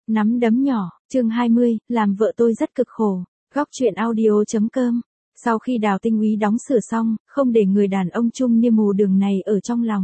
Nắm đấm nhỏ, chương 20, làm vợ tôi rất cực khổ. Góc truyện audio.com. Sau khi Đào Tinh Úy đóng sửa xong, không để người đàn ông trung niên mù đường này ở trong lòng.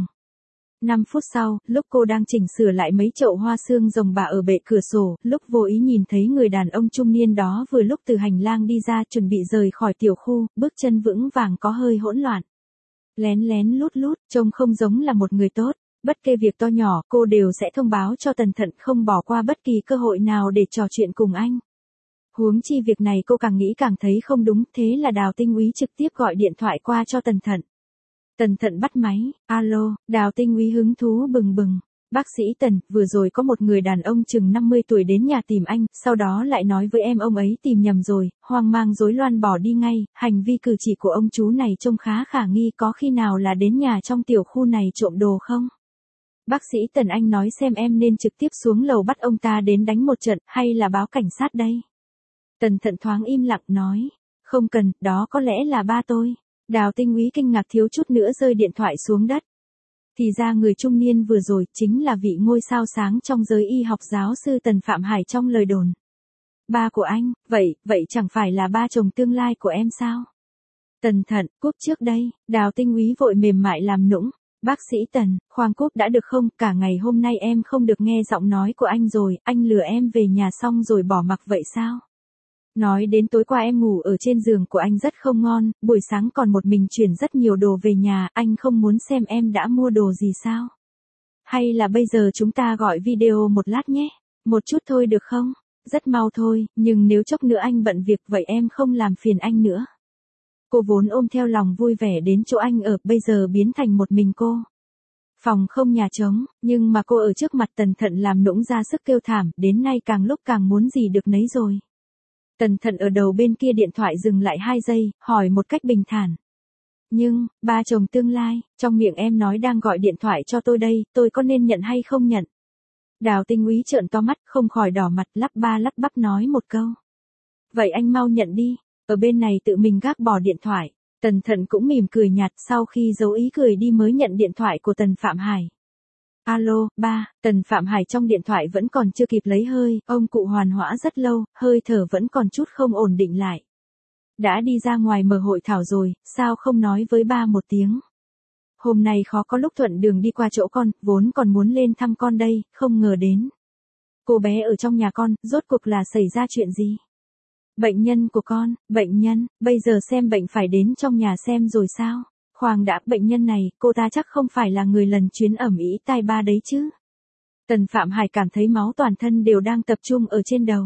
5 phút sau, lúc cô đang chỉnh sửa lại mấy chậu hoa xương rồng bạ ở bệ cửa sổ, lúc vô ý nhìn thấy người đàn ông trung niên đó vừa lúc từ hành lang đi ra chuẩn bị rời khỏi tiểu khu, bước chân vững vàng có hơi hỗn loạn. Lén lén lút lút, trông không giống là một người tốt. Bất kể việc to nhỏ, cô đều sẽ thông báo cho Tần Thận, không bỏ qua bất kỳ cơ hội nào để trò chuyện cùng anh. Huống chi việc này cô càng nghĩ càng thấy không đúng, thế là Đào Tinh Úy trực tiếp gọi điện thoại qua cho Tần Thận. Tần Thận bắt máy, alo, Đào Tinh Úy hứng thú bừng bừng. Bác sĩ Tần, vừa rồi có một người đàn ông chừng 50 tuổi đến nhà tìm anh, sau đó lại nói với em ông ấy tìm nhầm rồi, hoang mang rối loạn bỏ đi ngay, hành vi cử chỉ của ông chú này trông khá khả nghi, có khi nào là đến nhà trong tiểu khu này trộm đồ không? Bác sĩ Tần, anh nói xem em nên trực tiếp xuống lầu bắt ông ta đến đánh một trận, hay là báo cảnh sát đây? Tần Thận thoáng im lặng nói, không cần, đó có lẽ là ba tôi. Đào Tinh Úy kinh ngạc thiếu chút nữa rơi điện thoại xuống đất. Thì ra người trung niên vừa rồi chính là vị ngôi sao sáng trong giới y học, giáo sư Tần Phạm Hải trong lời đồn. Ba của anh, vậy chẳng phải là ba chồng tương lai của em sao? Tần Thận, cúp trước đây. Đào Tinh Úy vội mềm mại làm nũng. Bác sĩ Tần, khoan cúp đã được không, cả ngày hôm nay em không được nghe giọng nói của anh rồi, anh lừa em về nhà xong rồi bỏ mặc vậy sao? Nói đến tối qua em ngủ ở trên giường của anh rất không ngon, buổi sáng còn một mình chuyển rất nhiều đồ về nhà, anh không muốn xem em đã mua đồ gì sao? Hay là bây giờ chúng ta gọi video một lát nhé, một chút thôi được không? Rất mau thôi, nhưng nếu chốc nữa anh bận việc vậy em không làm phiền anh nữa. Cô vốn ôm theo lòng vui vẻ đến chỗ anh ở, bây giờ biến thành một mình cô. Phòng không nhà trống, nhưng mà cô ở trước mặt Tần Thận làm nũng ra sức kêu thảm, đến nay càng lúc càng muốn gì được nấy rồi. Tần Thận ở đầu bên kia điện thoại dừng lại 2 giây, hỏi một cách bình thản. Nhưng, ba chồng tương lai, trong miệng em nói đang gọi điện thoại cho tôi đây, tôi có nên nhận hay không nhận? Đào Tinh Úy trợn to mắt, không khỏi đỏ mặt, lắp ba lắp bắp nói một câu. Vậy anh mau nhận đi. Ở bên này tự mình gác bỏ điện thoại. Tần Thận cũng mỉm cười nhạt, sau khi giấu ý cười đi mới nhận điện thoại của Tần Phạm Hải. Alo, ba. Tần Phạm Hải trong điện thoại vẫn còn chưa kịp lấy hơi, ông cụ hoàn hỏa rất lâu, hơi thở vẫn còn chút không ổn định lại. Đã đi ra ngoài mở hội thảo rồi, sao không nói với ba một tiếng? Hôm nay khó có lúc thuận đường đi qua chỗ con, vốn còn muốn lên thăm con đây, không ngờ đến. Cô bé ở trong nhà con, rốt cuộc là xảy ra chuyện gì? Bệnh nhân của con, bệnh nhân, bây giờ xem bệnh phải đến trong nhà xem rồi sao? Khoan đã, bệnh nhân này, cô ta chắc không phải là người lần chuyến ẩm ý tai ba đấy chứ? Tần Phạm Hải cảm thấy máu toàn thân đều đang tập trung ở trên đầu.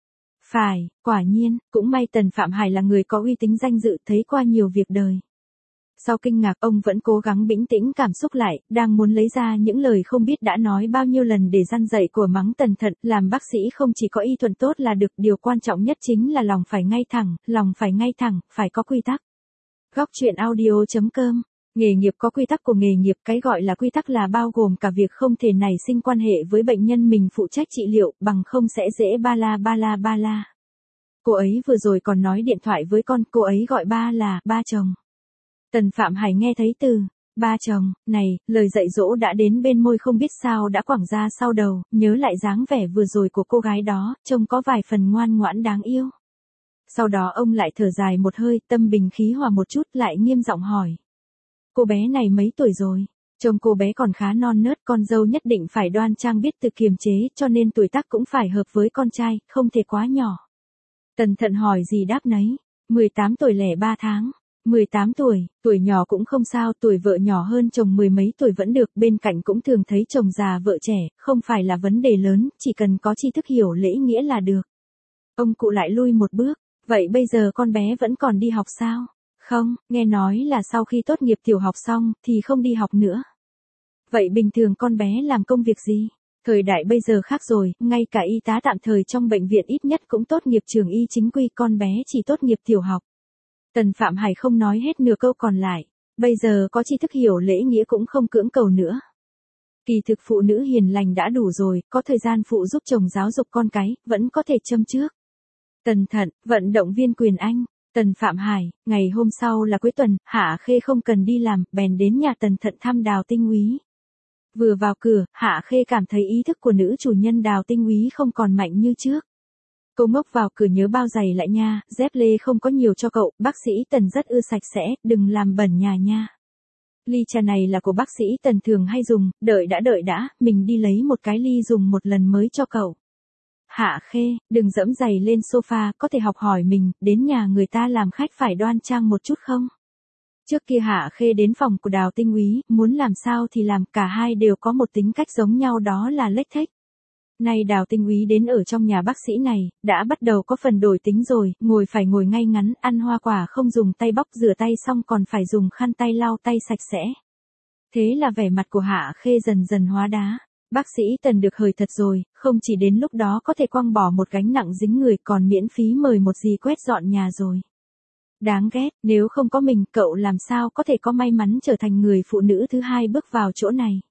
Phải, quả nhiên, cũng may Tần Phạm Hải là người có uy tín danh dự, thấy qua nhiều việc đời. Sau kinh ngạc, ông vẫn cố gắng bình tĩnh cảm xúc lại, đang muốn lấy ra những lời không biết đã nói bao nhiêu lần để răn dạy của mắng Tần Thận, làm bác sĩ không chỉ có y thuận tốt là được, điều quan trọng nhất chính là lòng phải ngay thẳng, phải có quy tắc. Góc truyện audio.com. Nghề nghiệp có quy tắc của nghề nghiệp, cái gọi là quy tắc là bao gồm cả việc không thể nảy sinh quan hệ với bệnh nhân mình phụ trách trị liệu, bằng không sẽ dễ ba la. Cô ấy vừa rồi còn nói điện thoại với con, cô ấy gọi ba là ba chồng. Tần Phạm Hải nghe thấy từ ba chồng này, lời dạy dỗ đã đến bên môi, không biết sao đã quẳng ra sau đầu, nhớ lại dáng vẻ vừa rồi của cô gái đó, trông có vài phần ngoan ngoãn đáng yêu. Sau đó ông lại thở dài một hơi, tâm bình khí hòa một chút, lại nghiêm giọng hỏi. Cô bé này mấy tuổi rồi? Trông cô bé còn khá non nớt, con dâu nhất định phải đoan trang biết tự kiềm chế, cho nên tuổi tác cũng phải hợp với con trai, không thể quá nhỏ. Tần Thận hỏi gì đáp nấy, 18 tuổi lẻ 3 tháng. 18 tuổi, tuổi nhỏ cũng không sao, tuổi vợ nhỏ hơn chồng 10 mấy tuổi vẫn được, bên cạnh cũng thường thấy chồng già vợ trẻ, không phải là vấn đề lớn, chỉ cần có tri thức hiểu lễ nghĩa là được. Ông cụ lại lui một bước, vậy bây giờ con bé vẫn còn đi học sao? Không, nghe nói là sau khi tốt nghiệp tiểu học xong, thì không đi học nữa. Vậy bình thường con bé làm công việc gì? Thời đại bây giờ khác rồi, ngay cả y tá tạm thời trong bệnh viện ít nhất cũng tốt nghiệp trường y chính quy, con bé chỉ tốt nghiệp tiểu học. Tần Phạm Hải không nói hết nửa câu còn lại, bây giờ có tri thức hiểu lễ nghĩa cũng không cưỡng cầu nữa. Kỳ thực phụ nữ hiền lành đã đủ rồi, có thời gian phụ giúp chồng giáo dục con cái, vẫn có thể châm trước. Tần Thận, vận động viên quyền Anh. Tần Phạm Hải, ngày hôm sau là cuối tuần, Hạ Khê không cần đi làm, bèn đến nhà Tần Thận thăm Đào Tinh Úy. Vừa vào cửa, Hạ Khê cảm thấy ý thức của nữ chủ nhân Đào Tinh Úy không còn mạnh như trước. Cô ngốc vào cửa nhớ bao giày lại nha, dép lê không có nhiều cho cậu, bác sĩ Tần rất ưa sạch sẽ, đừng làm bẩn nhà nha. Ly trà này là của bác sĩ Tần thường hay dùng, đợi đã, mình đi lấy một cái ly dùng một lần mới cho cậu. Hạ Khê, đừng dẫm giày lên sofa, có thể học hỏi mình, đến nhà người ta làm khách phải đoan trang một chút không? Trước kia Hạ Khê đến phòng của Đào Tinh Úy, muốn làm sao thì làm, cả hai đều có một tính cách giống nhau, đó là lếch thếch. Nay Đào Tinh Úy đến ở trong nhà bác sĩ này, đã bắt đầu có phần đổi tính rồi, ngồi phải ngồi ngay ngắn, ăn hoa quả không dùng tay bóc, rửa tay xong còn phải dùng khăn tay lau tay sạch sẽ. Thế là vẻ mặt của Hạ Khê dần dần hóa đá. Bác sĩ Tần được hời thật rồi, không chỉ đến lúc đó có thể quăng bỏ một gánh nặng dính người, còn miễn phí mời một dì quét dọn nhà rồi. Đáng ghét, nếu không có mình, cậu làm sao có thể có may mắn trở thành người phụ nữ thứ hai bước vào chỗ này.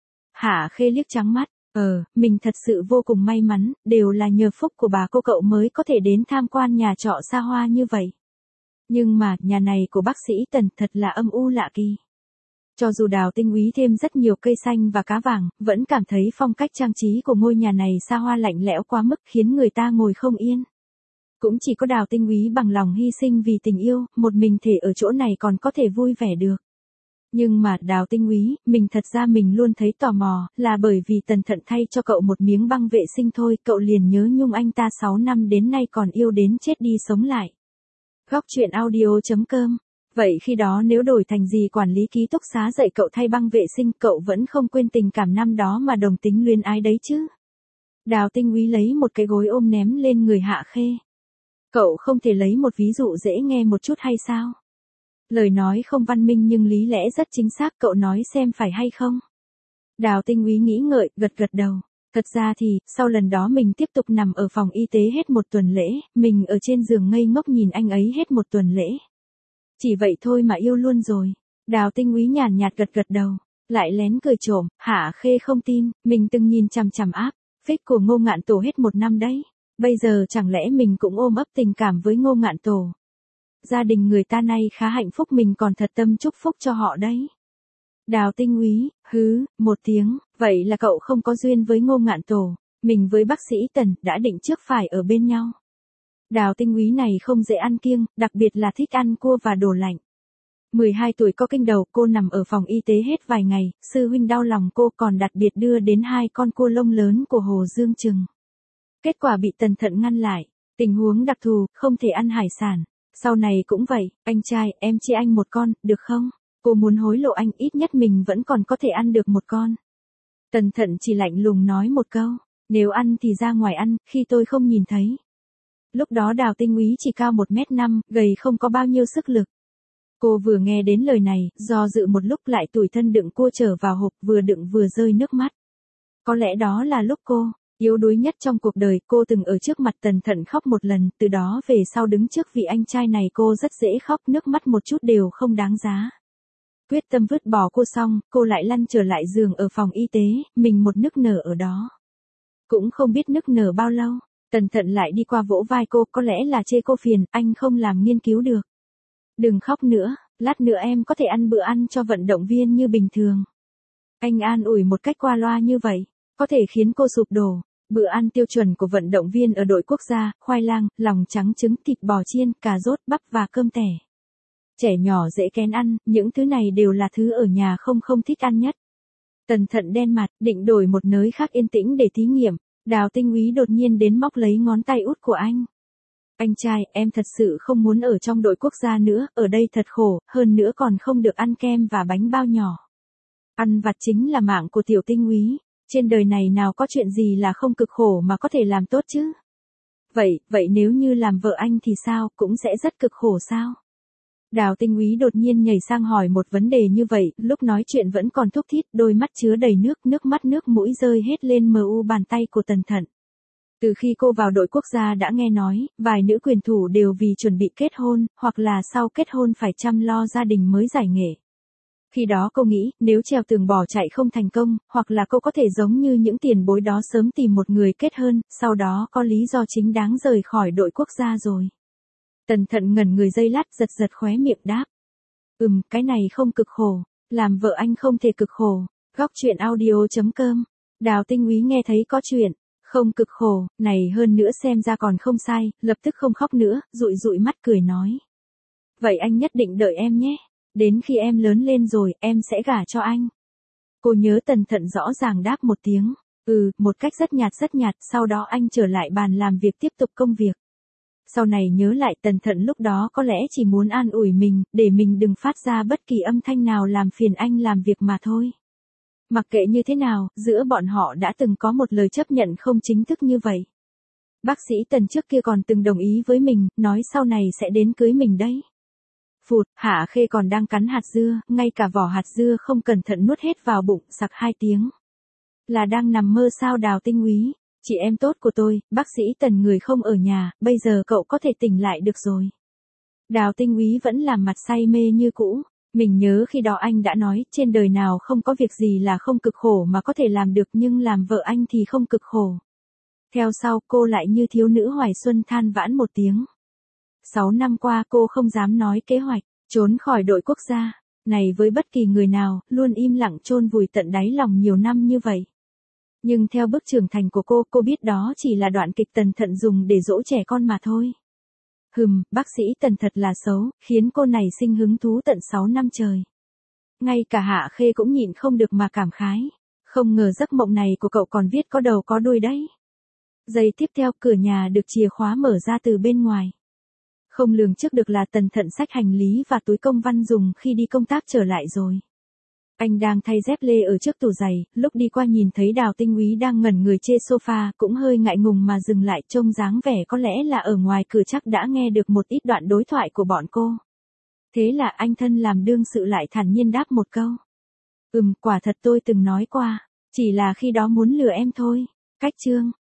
Hạ Khê liếc trắng mắt, mình thật sự vô cùng may mắn, đều là nhờ phúc của bà cô cậu mới có thể đến tham quan nhà trọ xa hoa như vậy. Nhưng mà, nhà này của bác sĩ Tần thật là âm u lạ kỳ. Cho dù Đào Tinh Úy thêm rất nhiều cây xanh và cá vàng, vẫn cảm thấy phong cách trang trí của ngôi nhà này xa hoa lạnh lẽo quá mức, khiến người ta ngồi không yên. Cũng chỉ có Đào Tinh Úy bằng lòng hy sinh vì tình yêu, một mình thể ở chỗ này còn có thể vui vẻ được. Nhưng mà Đào Tinh Úy, mình thật ra mình luôn thấy tò mò, là bởi vì Tần thận thay cho cậu một miếng băng vệ sinh thôi, cậu liền nhớ nhung anh ta 6 năm đến nay còn yêu đến chết đi sống lại. Góc truyện audio.com. Vậy khi đó nếu đổi thành gì quản lý ký túc xá dạy cậu thay băng vệ sinh, cậu vẫn không quên tình cảm năm đó mà đồng tính luyến ái đấy chứ. Đào Tinh Úy lấy một cái gối ôm ném lên người Hạ Khê. Cậu không thể lấy một ví dụ dễ nghe một chút hay sao? Lời nói không văn minh nhưng lý lẽ rất chính xác, cậu nói xem phải hay không? Đào Tinh Úy nghĩ ngợi, gật đầu. Thật ra thì, sau lần đó mình tiếp tục nằm ở phòng y tế hết một tuần lễ, mình ở trên giường ngây ngốc nhìn anh ấy hết một tuần lễ. Chỉ vậy thôi mà yêu luôn rồi. Đào Tinh Úy nhàn nhạt gật đầu, lại lén cười trộm. Hạ Khê không tin, mình từng nhìn chằm chằm áp phích của Ngô Ngạn Tổ hết một năm đấy. Bây giờ chẳng lẽ mình cũng ôm ấp tình cảm với Ngô Ngạn Tổ. Gia đình người ta nay khá hạnh phúc, mình còn thật tâm chúc phúc cho họ đấy. Đào Tinh Úy, một tiếng, vậy là cậu không có duyên với Ngô Ngạn Tổ, mình với bác sĩ Tần đã định trước phải ở bên nhau. Đào Tinh Úy này không dễ ăn kiêng, đặc biệt là thích ăn cua và đồ lạnh. 12 tuổi có kinh đầu, cô nằm ở phòng y tế hết vài ngày, sư huynh đau lòng cô còn đặc biệt đưa đến 2 con cua lông lớn của Hồ Dương Trừng. Kết quả bị Tần thận ngăn lại, tình huống đặc thù, không thể ăn hải sản. Sau này cũng vậy, anh trai, em chia anh một con, được không? Cô muốn hối lộ anh, ít nhất mình vẫn còn có thể ăn được một con. Tần thận chỉ lạnh lùng nói một câu, nếu ăn thì ra ngoài ăn, khi tôi không nhìn thấy. Lúc đó Đào Tinh Úy chỉ cao 1m5, gầy không có bao nhiêu sức lực. Cô vừa nghe đến lời này, do dự một lúc lại tủi thân đựng cua trở vào hộp, vừa đựng vừa rơi nước mắt. Có lẽ đó là lúc cô yếu đuối nhất trong cuộc đời, cô từng ở trước mặt Tần thận khóc một lần, từ đó về sau đứng trước vị anh trai này cô rất dễ khóc, nước mắt một chút đều không đáng giá. Quyết tâm vứt bỏ cô xong, cô lại lăn trở lại giường ở phòng y tế, mình một nức nở ở đó. Cũng không biết nức nở bao lâu, Tần thận lại đi qua vỗ vai cô, có lẽ là chê cô phiền, anh không làm nghiên cứu được. Đừng khóc nữa, lát nữa em có thể ăn bữa ăn cho vận động viên như bình thường. Anh an ủi một cách qua loa như vậy, có thể khiến cô sụp đổ. Bữa ăn tiêu chuẩn của vận động viên ở đội quốc gia, khoai lang, lòng trắng trứng, thịt bò chiên, cà rốt, bắp và cơm tẻ. Trẻ nhỏ dễ kén ăn, những thứ này đều là thứ ở nhà không thích ăn nhất. Tần thận đen mặt, định đổi một nơi khác yên tĩnh để thí nghiệm. Đào Tinh Úy đột nhiên đến móc lấy ngón tay út của anh. Anh trai, em thật sự không muốn ở trong đội quốc gia nữa, ở đây thật khổ, hơn nữa còn không được ăn kem và bánh bao nhỏ. Ăn vặt chính là mạng của tiểu Tinh Úy. Trên đời này nào có chuyện gì là không cực khổ mà có thể làm tốt chứ? Vậy nếu như làm vợ anh thì sao, cũng sẽ rất cực khổ sao? Đào Tinh Úy đột nhiên nhảy sang hỏi một vấn đề như vậy, lúc nói chuyện vẫn còn thúc thít, đôi mắt chứa đầy nước mắt nước mũi rơi hết lên bàn tay của Tần thận. Từ khi cô vào đội quốc gia đã nghe nói, vài nữ quyền thủ đều vì chuẩn bị kết hôn, hoặc là sau kết hôn phải chăm lo gia đình mới giải nghệ. Khi đó cô nghĩ, nếu trèo tường bỏ chạy không thành công, hoặc là cô có thể giống như những tiền bối đó sớm tìm một người kết hôn, sau đó có lý do chính đáng rời khỏi đội quốc gia rồi. Tần thận ngẩn người giây lát, giật khóe miệng đáp. Cái này không cực khổ, làm vợ anh không thể cực khổ. Góc truyện audio.com. Đào Tinh Úy nghe thấy có chuyện, không cực khổ, này hơn nữa xem ra còn không sai, lập tức không khóc nữa, dụi dụi mắt cười nói. Vậy anh nhất định đợi em nhé, đến khi em lớn lên rồi, em sẽ gả cho anh. Cô nhớ Tần Thận rõ ràng đáp một tiếng, một cách rất nhạt, sau đó anh trở lại bàn làm việc tiếp tục công việc. Sau này nhớ lại Tần Thận lúc đó có lẽ chỉ muốn an ủi mình, để mình đừng phát ra bất kỳ âm thanh nào làm phiền anh làm việc mà thôi. Mặc kệ như thế nào, giữa bọn họ đã từng có một lời chấp nhận không chính thức như vậy. Bác sĩ Tần trước kia còn từng đồng ý với mình, nói sau này sẽ đến cưới mình đấy. Phụt, Hạ Khê còn đang cắn hạt dưa, ngay cả vỏ hạt dưa không cẩn thận nuốt hết vào bụng, sặc 2 tiếng. Là đang nằm mơ sao Đào Tinh Úy? Chị em tốt của tôi, bác sĩ Tần người không ở nhà, bây giờ cậu có thể tỉnh lại được rồi. Đào Tinh Úy vẫn làm mặt say mê như cũ. Mình nhớ khi đó anh đã nói, trên đời nào không có việc gì là không cực khổ mà có thể làm được, nhưng làm vợ anh thì không cực khổ. Theo sau cô lại như thiếu nữ hoài xuân than vãn một tiếng. 6 năm qua cô không dám nói kế hoạch, trốn khỏi đội quốc gia, này với bất kỳ người nào, luôn im lặng chôn vùi tận đáy lòng nhiều năm như vậy. Nhưng theo bước trưởng thành của cô biết đó chỉ là đoạn kịch Tần Thận dùng để dỗ trẻ con mà thôi. Bác sĩ Tần thật là xấu, khiến cô này sinh hứng thú tận 6 năm trời. Ngay cả Hạ Khê cũng nhịn không được mà cảm khái. Không ngờ giấc mộng này của cậu còn viết có đầu có đuôi đấy. Giây tiếp theo cửa nhà được chìa khóa mở ra từ bên ngoài. Không lường trước được là Tần Thận xách hành lý và túi công văn dùng khi đi công tác trở lại rồi. Anh đang thay dép lê ở trước tủ giày, lúc đi qua nhìn thấy Đào Tinh Úy đang ngẩn người trên sofa, cũng hơi ngại ngùng mà dừng lại, trông dáng vẻ có lẽ là ở ngoài cửa chắc đã nghe được một ít đoạn đối thoại của bọn cô. Thế là anh thân làm đương sự lại thản nhiên đáp một câu. Quả thật tôi từng nói qua, chỉ là khi đó muốn lừa em thôi. Cách chương.